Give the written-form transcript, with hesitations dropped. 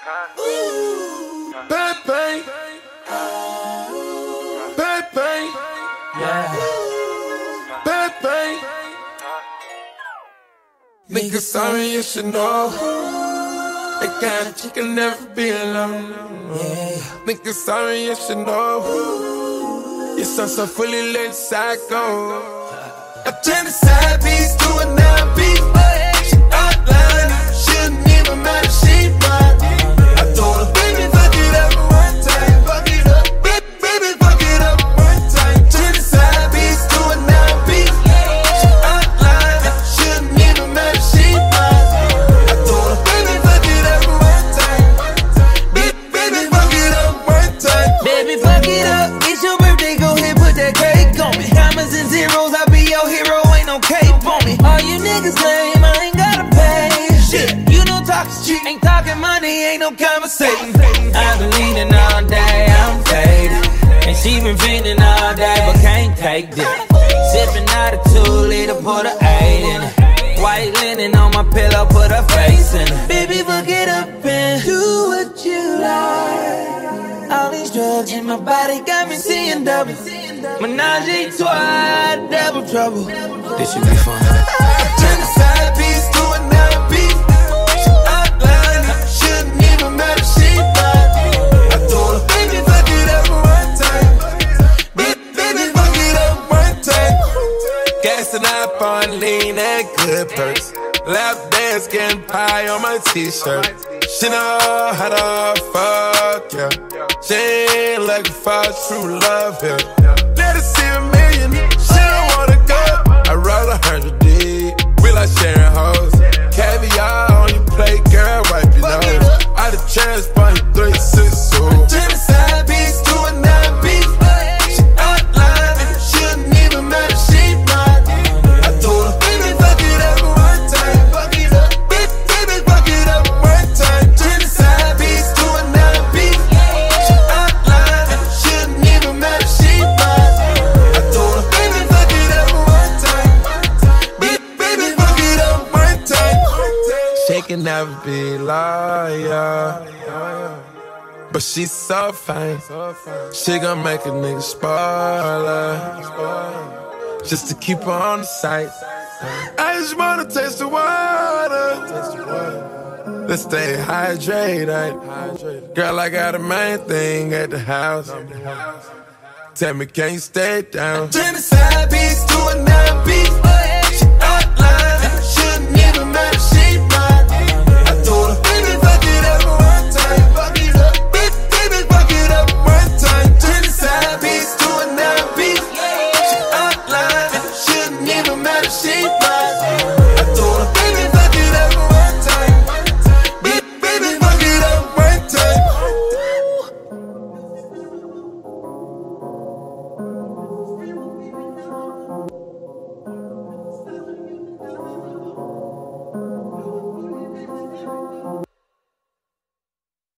Bang, bang. Bang, bang. Yeah. Bang, bang. Nigga, sorry, you should know. That kind of chick can never be alone. Nigga, sorry, you should know. Your son so fully let psycho. I turn the side piece to a 9-piece. She outline, shouldn't even matter, she mine. I told her, baby, fuck it up one time. Fuck it up, baby, fuck it up one time. Turn the side piece to a 9-piece. She outline, shouldn't even matter, she mine. I told her, baby, fuck it up one time. Baby, fuck it up one time. Baby, fuck it up. It's your birthday, go ahead, put that cake on me. Commas and zeros, I'll be your hero, ain't no cape on me. All you niggas lame, I ain't gotta pay. Shit, you know talk's cheap, ain't talking money, ain't no conversation. I've been leaning all day, I'm faded. And she been feeling all day, but can't take this. Sipping out a 2-liter, put a 8 in it. White linen on my pillow, put her face in it. Baby, fuck it up and do what you like. All these drugs in my body got me seeing double. Menage a trois, double trouble. This should be fun. Turn the side piece to a 9-piece. She outline, shouldn't even matter, she mine. I told her, baby, fuck it up one time. Baby, fuck it up one time. Gassing up on lean and good perks. Lap dance, getting pie on my t-shirt. She know how to fuck, yeah. She ain't looking for true love, yeah. Let her see a million, she don't wanna go. I roll 100 deep, we like sharing hoes. Caviar on your plate, girl, wipe your nose. Out of transport, 3-6, so turn the side piece to a 9-piece. She outline, shouldn't even matter, she mine. I told her, baby, fuck it up one time. Fuck it up, baby, fuck it up one time. Turn the side piece to a 9-piece. She outline, shouldn't even matter, she mine. I told her, baby, fuck it up one time. Baby, fuck it up one time. She can never be loyal, but she's so fine. She gon' make a nigga spoiler, just to keep her on the site. I just wanna taste the water. Let's stay hydrated. Girl, I got a main thing at the house. Tell me, can you stay down? Turn the side piece to a 9-piece.